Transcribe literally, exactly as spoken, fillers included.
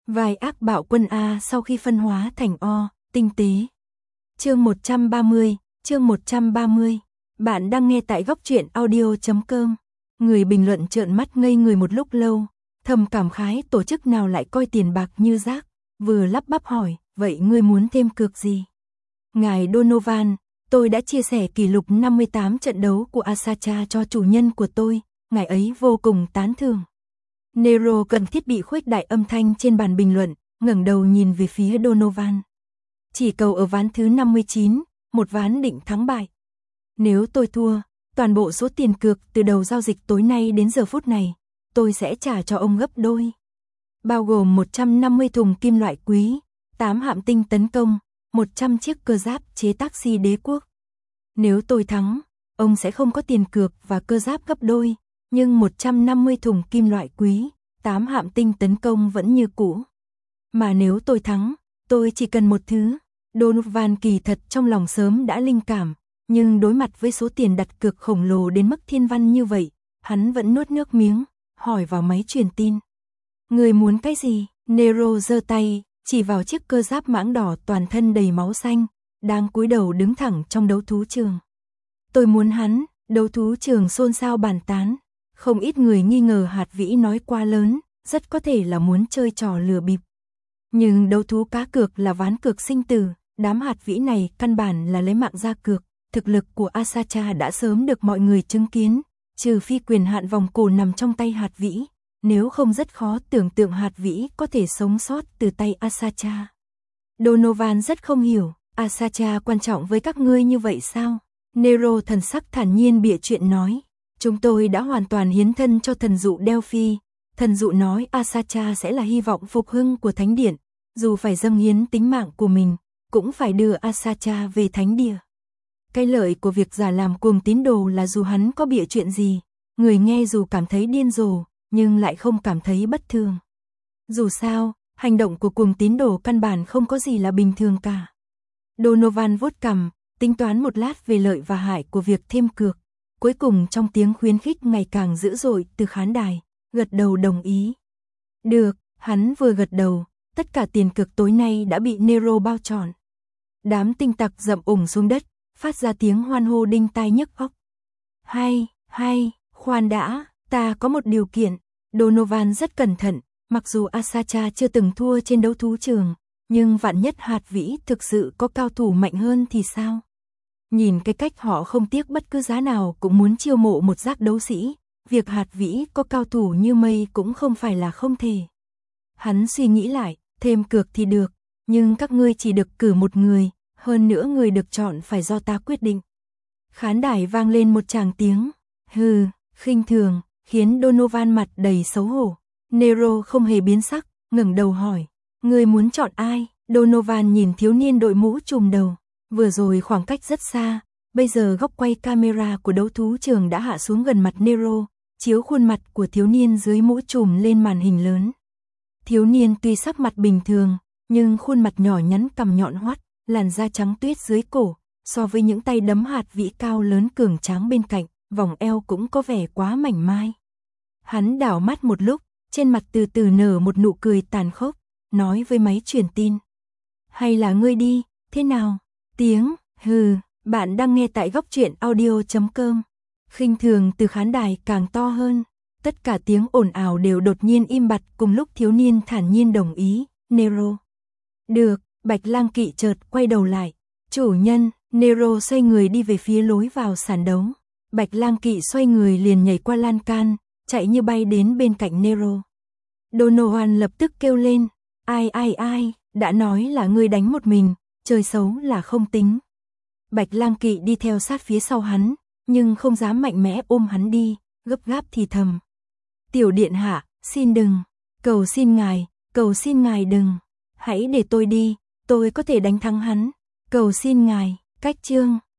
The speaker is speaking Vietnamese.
Vai ác bạo quân A sau khi phân hóa thành O, tinh tế. Chương một trăm ba mươi, chương một trăm ba mươi. Bạn đang nghe tại góc truyện audio chấm com. Người bình luận trợn mắt ngây người một lúc lâu, thầm cảm khái tổ chức nào lại coi tiền bạc như rác, vừa lắp bắp hỏi, vậy ngươi muốn thêm cược gì? Ngài Donovan, tôi đã chia sẻ kỷ lục năm mươi tám trận đấu của Asacha cho chủ nhân của tôi, ngài ấy vô cùng tán thưởng. Nero cần thiết bị khuếch đại âm thanh trên bàn bình luận, ngẩng đầu nhìn về phía Donovan. Chỉ cầu ở ván thứ năm mươi chín, một ván định thắng bại. Nếu tôi thua, toàn bộ số tiền cược từ đầu giao dịch tối nay đến giờ phút này, tôi sẽ trả cho ông gấp đôi. Bao gồm một trăm năm mươi thùng kim loại quý, tám hạm tinh tấn công, một trăm chiếc cơ giáp chế tác si đế quốc. Nếu tôi thắng, ông sẽ không có tiền cược và cơ giáp gấp đôi, nhưng một trăm năm mươi thùng kim loại quý, tám hạm tinh tấn công vẫn như cũ. Mà nếu tôi thắng, tôi chỉ cần một thứ. Donovan kỳ thật trong lòng sớm đã linh cảm, nhưng đối mặt với số tiền đặt cược khổng lồ đến mức thiên văn như vậy, hắn vẫn nuốt nước miếng, hỏi vào máy truyền tin. Người muốn cái gì? Nero giơ tay, chỉ vào chiếc cơ giáp mãng đỏ toàn thân đầy máu xanh, đang cúi đầu đứng thẳng trong đấu thú trường. Tôi muốn hắn. Đấu thú trường xôn xao bàn tán. Không ít người nghi ngờ hạt vĩ nói quá lớn, rất có thể là muốn chơi trò lừa bịp. Nhưng đấu thú cá cược là ván cược sinh tử, đám hạt vĩ này căn bản là lấy mạng ra cược, thực lực của Asacha đã sớm được mọi người chứng kiến, trừ phi quyền hạn vòng cổ nằm trong tay hạt vĩ, nếu không rất khó tưởng tượng hạt vĩ có thể sống sót từ tay Asacha. Donovan rất không hiểu, Asacha quan trọng với các ngươi như vậy sao? Nero thần sắc thản nhiên bịa chuyện nói. Chúng tôi đã hoàn toàn hiến thân cho thần dụ Delphi. Thần dụ nói Asacha sẽ là hy vọng phục hưng của thánh điện, dù phải dâng hiến tính mạng của mình, cũng phải đưa Asacha về thánh địa. Cái lợi của việc giả làm cuồng tín đồ là dù hắn có bịa chuyện gì, người nghe dù cảm thấy điên rồ, nhưng lại không cảm thấy bất thường. Dù sao, hành động của cuồng tín đồ căn bản không có gì là bình thường cả. Donovan vuốt cằm, tính toán một lát về lợi và hại của việc thêm cược. Cuối cùng trong tiếng khuyến khích ngày càng dữ dội từ khán đài, gật đầu đồng ý. Được, hắn vừa gật đầu, tất cả tiền cược tối nay đã bị Nero bao trọn. Đám tinh tặc dậm ủng xuống đất, phát ra tiếng hoan hô đinh tai nhức óc. Hay, hay, khoan đã, ta có một điều kiện. Donovan rất cẩn thận, mặc dù Asacha chưa từng thua trên đấu thú trường, nhưng vạn nhất hạt vĩ thực sự có cao thủ mạnh hơn thì sao? Nhìn cái cách họ không tiếc bất cứ giá nào cũng muốn chiêu mộ một giác đấu sĩ, việc hạt vĩ có cao thủ như mây cũng không phải là không thể. Hắn suy nghĩ lại, thêm cược thì được, nhưng các ngươi chỉ được cử một người, hơn nữa người được chọn phải do ta quyết định. Khán đài vang lên một tràng tiếng, hừ, khinh thường, khiến Donovan mặt đầy xấu hổ. Nero không hề biến sắc, ngẩng đầu hỏi, ngươi muốn chọn ai? Donovan nhìn thiếu niên đội mũ trùm đầu. Vừa rồi khoảng cách rất xa, bây giờ góc quay camera của đấu thú trường đã hạ xuống gần mặt Nero, chiếu khuôn mặt của thiếu niên dưới mũ trùm lên màn hình lớn. Thiếu niên tuy sắc mặt bình thường, nhưng khuôn mặt nhỏ nhắn cằm nhọn hoắt, làn da trắng tuyết dưới cổ, so với những tay đấm hạt vĩ cao lớn cường tráng bên cạnh, vòng eo cũng có vẻ quá mảnh mai. Hắn đảo mắt một lúc, trên mặt từ từ nở một nụ cười tàn khốc, nói với máy truyền tin. Hay là ngươi đi, thế nào? Tiếng, hừ, bạn đang nghe tại góc truyện audio chấm com. Khinh thường từ khán đài càng to hơn. Tất cả tiếng ồn ào đều đột nhiên im bặt cùng lúc thiếu niên thản nhiên đồng ý, Nero. Được, Bạch Lang Kỵ chợt quay đầu lại. Chủ nhân, Nero xoay người đi về phía lối vào sàn đấu. Bạch Lang Kỵ xoay người liền nhảy qua lan can, chạy như bay đến bên cạnh Nero. Donovan lập tức kêu lên, ai ai ai, đã nói là ngươi đánh một mình. Chơi xấu là không tính. Bạch Lang Kỵ đi theo sát phía sau hắn, nhưng không dám mạnh mẽ ôm hắn đi, gấp gáp thì thầm. Tiểu điện hạ, xin đừng, cầu xin ngài, cầu xin ngài đừng, hãy để tôi đi, tôi có thể đánh thắng hắn, cầu xin ngài, cách chương.